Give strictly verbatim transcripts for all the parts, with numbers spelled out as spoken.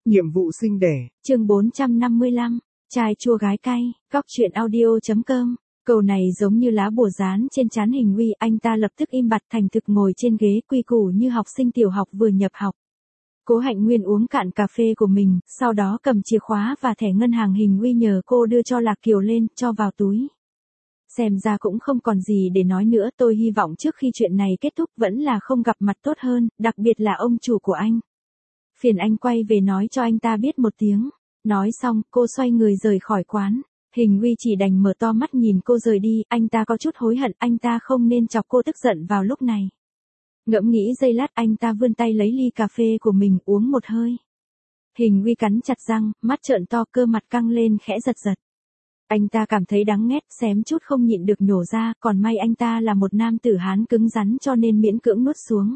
Nhiệm vụ sinh đẻ. Chương bốn trăm năm mươi lăm, trai chua gái cay, góc truyện audio chấm com. Câu này giống như lá bùa dán trên trán Hình Uy, anh ta lập tức im bặt thành thực ngồi trên ghế quy củ như học sinh tiểu học vừa nhập học. Cố Hạnh Nguyên uống cạn cà phê của mình, sau đó cầm chìa khóa và thẻ ngân hàng Hình Uy nhờ cô đưa cho Lạc Kiều lên, cho vào túi. Xem ra cũng không còn gì để nói nữa, tôi hy vọng trước khi chuyện này kết thúc vẫn là không gặp mặt tốt hơn, đặc biệt là ông chủ của anh. Phiền anh quay về nói cho anh ta biết một tiếng. Nói xong, cô xoay người rời khỏi quán. Hình Uy chỉ đành mở to mắt nhìn cô rời đi, anh ta có chút hối hận, anh ta không nên chọc cô tức giận vào lúc này. Ngẫm nghĩ giây lát, anh ta vươn tay lấy ly cà phê của mình uống một hơi. Hình Uy cắn chặt răng, mắt trợn to, cơ mặt căng lên khẽ giật giật. Anh ta cảm thấy đắng nghét, xém chút không nhịn được nhổ ra, còn may anh ta là một nam tử Hán cứng rắn cho nên miễn cưỡng nuốt xuống.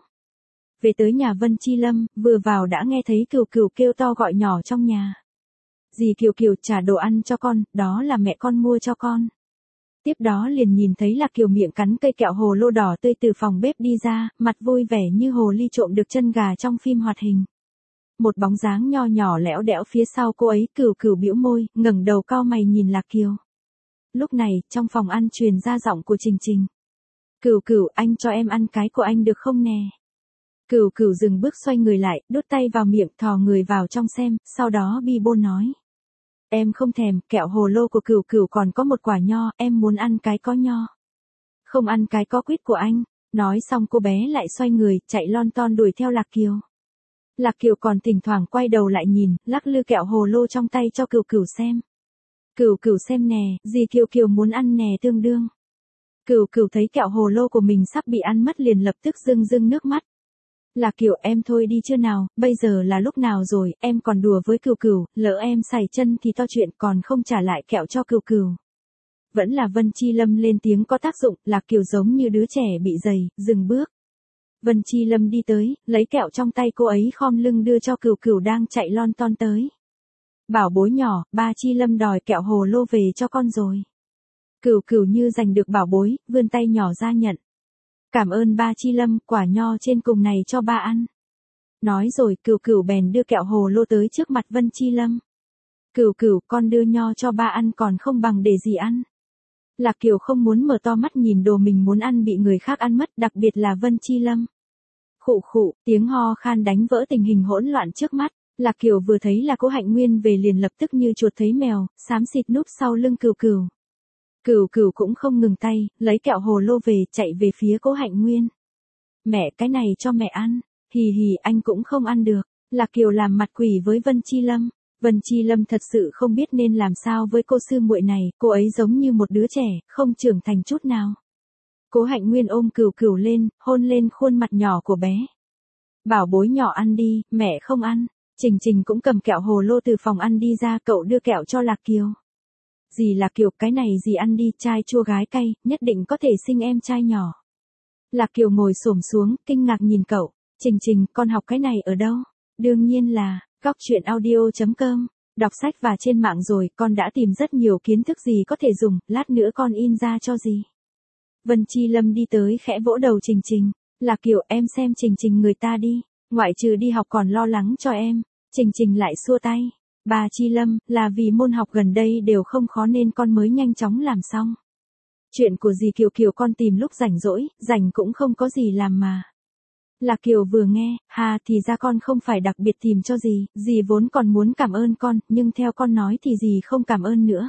Về tới nhà Vân Chi Lâm, vừa vào đã nghe thấy Cửu Cửu kêu to gọi nhỏ trong nhà. Dì Kiều Kiều trả đồ ăn cho con, đó là mẹ con mua cho con. Tiếp đó liền nhìn thấy Lạc Kiều miệng cắn cây kẹo hồ lô đỏ tươi từ phòng bếp đi ra, mặt vui vẻ như hồ ly trộm được chân gà trong phim hoạt hình. Một bóng dáng nho nhỏ lẽo đẽo phía sau cô ấy, Cửu Cửu bĩu môi, ngẩng đầu cau mày nhìn Lạc Kiều. Lúc này, trong phòng ăn truyền ra giọng của Trình Trình. Cửu Cửu, anh cho em ăn cái của anh được không nè? Cửu Cửu dừng bước xoay người lại, đút tay vào miệng, thò người vào trong xem, sau đó bi bô nói. Em không thèm, kẹo hồ lô của Cửu Cửu còn có một quả nho, em muốn ăn cái có nho. Không ăn cái có quýt của anh. Nói xong cô bé lại xoay người, chạy lon ton đuổi theo Lạc Kiều. Lạc Kiều còn thỉnh thoảng quay đầu lại nhìn, lắc lư kẹo hồ lô trong tay cho Cửu Cửu xem. Cửu Cửu xem nè, dì Kiều Kiều muốn ăn nè tương đương. Cửu Cửu thấy kẹo hồ lô của mình sắp bị ăn mất liền lập tức rưng rưng nước mắt. Lạc Kiều, em thôi đi chưa nào, bây giờ là lúc nào rồi, em còn đùa với Cửu Cửu, lỡ em sảy chân thì to chuyện, còn không trả lại kẹo cho Cửu Cửu. Vẫn là Vân Chi Lâm lên tiếng có tác dụng, Lạc Kiều giống như đứa trẻ bị dày, dừng bước. Vân Chi Lâm đi tới, lấy kẹo trong tay cô ấy khom lưng đưa cho Cửu Cửu đang chạy lon ton tới. Bảo bối nhỏ, ba Chi Lâm đòi kẹo hồ lô về cho con rồi. Cửu Cửu như giành được bảo bối, vươn tay nhỏ ra nhận. Cảm ơn ba Chi Lâm, quả nho trên cùng này cho ba ăn. Nói rồi, Cửu Cửu bèn đưa kẹo hồ lô tới trước mặt Vân Chi Lâm. Cửu Cửu, con đưa nho cho ba ăn còn không bằng để gì ăn. Lạc Kiều không muốn mở to mắt nhìn đồ mình muốn ăn bị người khác ăn mất, đặc biệt là Vân Chi Lâm. Khụ khụ, tiếng ho khan đánh vỡ tình hình hỗn loạn trước mắt. Lạc Kiều vừa thấy là Cố Hạnh Nguyên về liền lập tức như chuột thấy mèo, xám xịt núp sau lưng Cửu Cửu. Cửu Cửu cũng không ngừng tay, lấy kẹo hồ lô về, chạy về phía Cố Hạnh Nguyên. Mẹ, cái này cho mẹ ăn. Hì hì, anh cũng không ăn được. Lạc Kiều làm mặt quỷ với Vân Chi Lâm. Vân Chi Lâm thật sự không biết nên làm sao với cô sư muội này, cô ấy giống như một đứa trẻ, không trưởng thành chút nào. Cố Hạnh Nguyên ôm Cửu Cửu lên, hôn lên khuôn mặt nhỏ của bé. Bảo bối nhỏ ăn đi, mẹ không ăn. Trình Trình cũng cầm kẹo hồ lô từ phòng ăn đi ra, cậu đưa kẹo cho Lạc Kiều. Dì Lạc Kiều, cái này dì ăn đi, trai chua gái cay, nhất định có thể sinh em trai nhỏ. Lạc Kiều ngồi xổm xuống, kinh ngạc nhìn cậu. Trình Trình, con học cái này ở đâu? Đương nhiên là, góc truyện audio chấm com. Đọc sách và trên mạng rồi, con đã tìm rất nhiều kiến thức gì có thể dùng, lát nữa con in ra cho dì. Vân Chi Lâm đi tới khẽ vỗ đầu Trình Trình. Lạc Kiều, em xem Trình Trình người ta đi, ngoại trừ đi học còn lo lắng cho em. Trình Trình lại xua tay. Bà Chi Lâm, là vì môn học gần đây đều không khó nên con mới nhanh chóng làm xong. Chuyện của dì Kiều Kiều con tìm lúc rảnh rỗi, rảnh cũng không có gì làm mà. Lạc Kiều vừa nghe, ha thì ra con không phải đặc biệt tìm cho dì, dì vốn còn muốn cảm ơn con, nhưng theo con nói thì dì không cảm ơn nữa.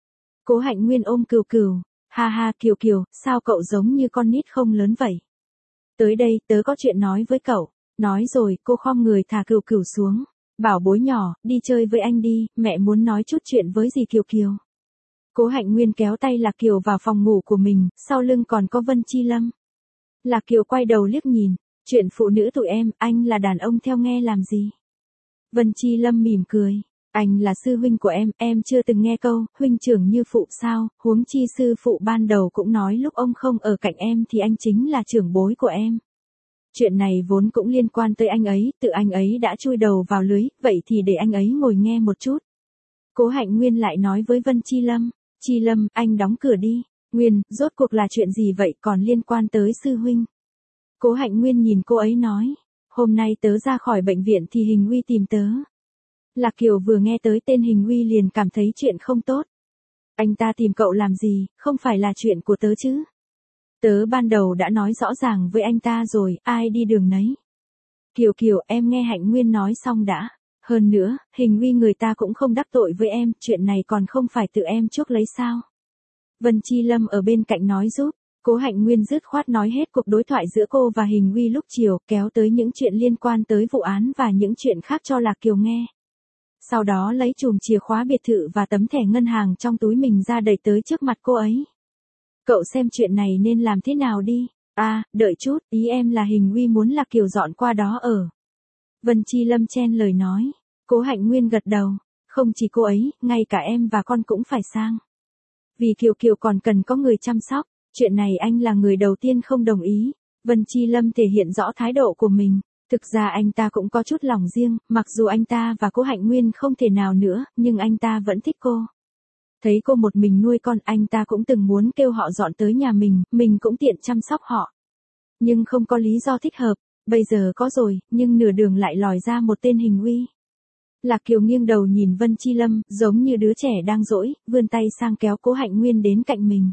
Cố Hạnh Nguyên ôm Cửu Cửu, ha ha Kiều Kiều, sao cậu giống như con nít không lớn vậy? Tới đây, tớ có chuyện nói với cậu. Nói rồi, cô khom người thả Cửu Cửu xuống. Bảo bối nhỏ, đi chơi với anh đi, mẹ muốn nói chút chuyện với dì Kiều Kiều. Cố Hạnh Nguyên kéo tay Lạc Kiều vào phòng ngủ của mình, sau lưng còn có Vân Chi Lâm. Lạc Kiều quay đầu liếc nhìn, chuyện phụ nữ tụi em, anh là đàn ông theo nghe làm gì? Vân Chi Lâm mỉm cười, anh là sư huynh của em, em chưa từng nghe câu, huynh trưởng như phụ sao, huống chi sư phụ ban đầu cũng nói lúc ông không ở cạnh em thì anh chính là trưởng bối của em. Chuyện này vốn cũng liên quan tới anh ấy, tự anh ấy đã chui đầu vào lưới, vậy thì để anh ấy ngồi nghe một chút. Cố Hạnh Nguyên lại nói với Vân Chi Lâm, Chi Lâm, anh đóng cửa đi. Nguyên, rốt cuộc là chuyện gì vậy còn liên quan tới sư huynh? Cố Hạnh Nguyên nhìn cô ấy nói, hôm nay tớ ra khỏi bệnh viện thì Hình Uy tìm tớ. Lạc Kiều vừa nghe tới tên Hình Uy liền cảm thấy chuyện không tốt. Anh ta tìm cậu làm gì, không phải là chuyện của tớ chứ. Tớ ban đầu đã nói rõ ràng với anh ta rồi, ai đi đường nấy. Kiều Kiều, em nghe Hạnh Nguyên nói xong đã. Hơn nữa, Hình Uy người ta cũng không đắc tội với em, chuyện này còn không phải tự em chuốc lấy sao. Vân Chi Lâm ở bên cạnh nói giúp. Cố Hạnh Nguyên dứt khoát nói hết cuộc đối thoại giữa cô và Hình Uy lúc chiều, kéo tới những chuyện liên quan tới vụ án và những chuyện khác cho Lạc Kiều nghe. Sau đó lấy chùm chìa khóa biệt thự và tấm thẻ ngân hàng trong túi mình ra đẩy tới trước mặt cô ấy. Cậu xem chuyện này nên làm thế nào đi. À, đợi chút, ý em là Hình Uy muốn Lạc Kiều dọn qua đó ở. Vân Chi Lâm chen lời nói. Cố Hạnh Nguyên gật đầu. Không chỉ cô ấy, ngay cả em và con cũng phải sang. Vì Kiều Kiều còn cần có người chăm sóc. Chuyện này anh là người đầu tiên không đồng ý. Vân Chi Lâm thể hiện rõ thái độ của mình. Thực ra anh ta cũng có chút lòng riêng, mặc dù anh ta và Cố Hạnh Nguyên không thể nào nữa, nhưng anh ta vẫn thích cô. Thấy cô một mình nuôi con, anh ta cũng từng muốn kêu họ dọn tới nhà mình, mình cũng tiện chăm sóc họ. Nhưng không có lý do thích hợp, bây giờ có rồi, nhưng nửa đường lại lòi ra một tên Hình Uy. Lạc Kiều nghiêng đầu nhìn Vân Chi Lâm, giống như đứa trẻ đang dỗi, vươn tay sang kéo Cố Hạnh Nguyên đến cạnh mình.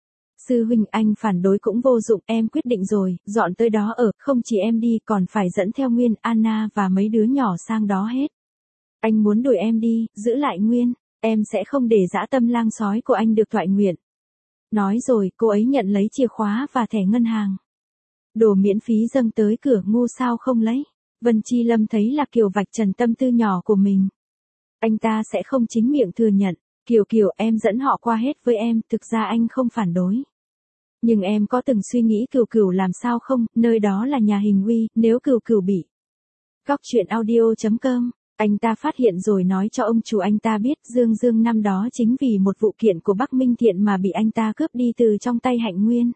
Sư huynh, anh phản đối cũng vô dụng, em quyết định rồi, dọn tới đó ở, không chỉ em đi còn phải dẫn theo Nguyên, Anna và mấy đứa nhỏ sang đó hết. Anh muốn đuổi em đi, giữ lại Nguyên, em sẽ không để dã tâm lang sói của anh được toại nguyện. Nói rồi, cô ấy nhận lấy chìa khóa và thẻ ngân hàng. Đồ miễn phí dâng tới cửa, ngu sao không lấy. Vân Chi Lâm thấy Lạc Kiều vạch trần tâm tư nhỏ của mình. Anh ta sẽ không chính miệng thừa nhận. Kiều Kiều, em dẫn họ qua hết với em, thực ra anh không phản đối. Nhưng em có từng suy nghĩ Cửu Cửu làm sao không, nơi đó là nhà Hình Uy, nếu Cửu Cửu bị. Góc truyện audio chấm com, anh ta phát hiện rồi nói cho ông chủ anh ta biết Dương Dương năm đó chính vì một vụ kiện của Bắc Minh Thiện mà bị anh ta cướp đi từ trong tay Hạnh Nguyên.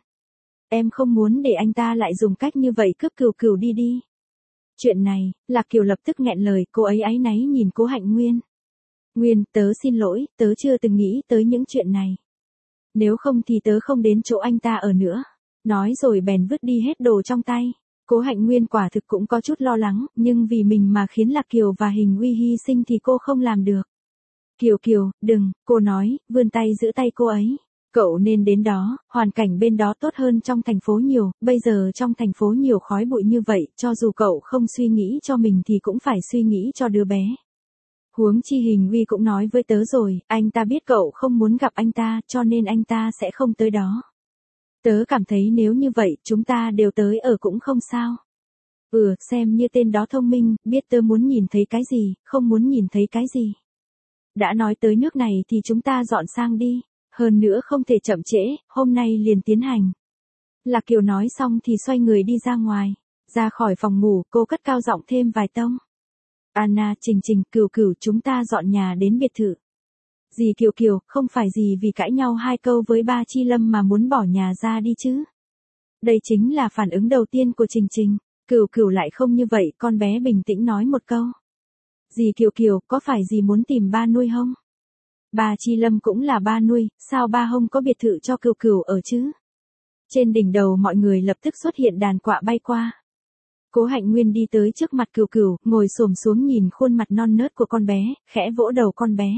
Em không muốn để anh ta lại dùng cách như vậy cướp Cửu Cửu đi đi. Chuyện này, Lạc Kiều lập tức nghẹn lời, cô ấy áy náy nhìn Cố Hạnh Nguyên. Nguyên, tớ xin lỗi, tớ chưa từng nghĩ tới những chuyện này. Nếu không thì tớ không đến chỗ anh ta ở nữa. Nói rồi bèn vứt đi hết đồ trong tay. Cố Hạnh Nguyên quả thực cũng có chút lo lắng, nhưng vì mình mà khiến Lạc Kiều và Hình Uy hy sinh thì cô không làm được. Kiều Kiều, đừng, cô nói, vươn tay giữ tay cô ấy. Cậu nên đến đó, hoàn cảnh bên đó tốt hơn trong thành phố nhiều, bây giờ trong thành phố nhiều khói bụi như vậy, cho dù cậu không suy nghĩ cho mình thì cũng phải suy nghĩ cho đứa bé. Huống chi Hình Uy cũng nói với tớ rồi, anh ta biết cậu không muốn gặp anh ta, cho nên anh ta sẽ không tới đó. Tớ cảm thấy nếu như vậy, chúng ta đều tới ở cũng không sao. Ừ, xem như tên đó thông minh, biết tớ muốn nhìn thấy cái gì, không muốn nhìn thấy cái gì. Đã nói tới nước này thì chúng ta dọn sang đi, hơn nữa không thể chậm trễ, hôm nay liền tiến hành. Lạc Kiều nói xong thì xoay người đi ra ngoài, ra khỏi phòng ngủ, cô cất cao giọng thêm vài tông. Anna, Trình Trình, Cửu Cửu, chúng ta dọn nhà đến biệt thự. Dì Kiều Kiều, không phải gì vì cãi nhau hai câu với ba Chi Lâm mà muốn bỏ nhà ra đi chứ. Đây chính là phản ứng đầu tiên của Trình Trình. Cửu Cửu lại không như vậy, con bé bình tĩnh nói một câu. Dì Kiều Kiều, có phải dì muốn tìm ba nuôi không? Ba Chi Lâm cũng là ba nuôi, sao ba không có biệt thự cho Cửu Cửu ở chứ? Trên đỉnh đầu mọi người lập tức xuất hiện đàn quạ bay qua. Cố Hạnh Nguyên đi tới trước mặt Cửu Cửu, ngồi xổm xuống nhìn khuôn mặt non nớt của con bé, khẽ vỗ đầu con bé.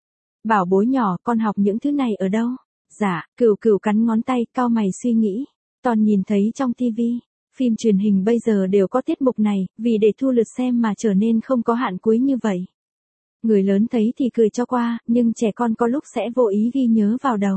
Bảo bối nhỏ, con học những thứ này ở đâu? Dạ, Cửu Cửu cắn ngón tay, cau mày suy nghĩ. Toàn nhìn thấy trong tivi, phim truyền hình bây giờ đều có tiết mục này, vì để thu lượt xem mà trở nên không có hạn cuối như vậy. Người lớn thấy thì cười cho qua, nhưng trẻ con có lúc sẽ vô ý ghi nhớ vào đầu.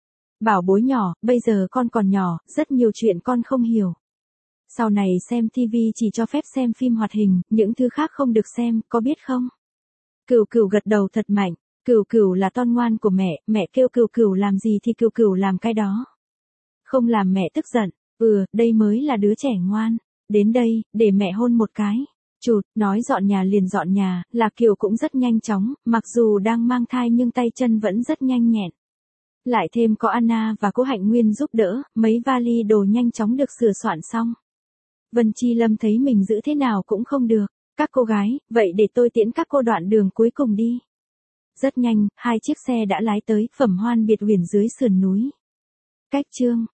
Bảo bối nhỏ, bây giờ con còn nhỏ, rất nhiều chuyện con không hiểu. Sau này xem tivi chỉ cho phép xem phim hoạt hình, những thứ khác không được xem, có biết không? Cửu Cửu gật đầu thật mạnh. Cửu Cửu là con ngoan của mẹ, mẹ kêu Cửu Cửu làm gì thì Cửu Cửu làm cái đó. Không làm mẹ tức giận, ừ, đây mới là đứa trẻ ngoan. Đến đây, để mẹ hôn một cái. Chụt, nói dọn nhà liền dọn nhà, Lạc Kiều cũng rất nhanh chóng, mặc dù đang mang thai nhưng tay chân vẫn rất nhanh nhẹn. Lại thêm có Anna và Cố Hạnh Nguyên giúp đỡ, mấy vali đồ nhanh chóng được sửa soạn xong. Vân Chi Lâm thấy mình giữ thế nào cũng không được. Các cô gái, vậy để tôi tiễn các cô đoạn đường cuối cùng đi. Rất nhanh, hai chiếc xe đã lái tới Phẩm Hoan biệt uyển dưới sườn núi. Cách chương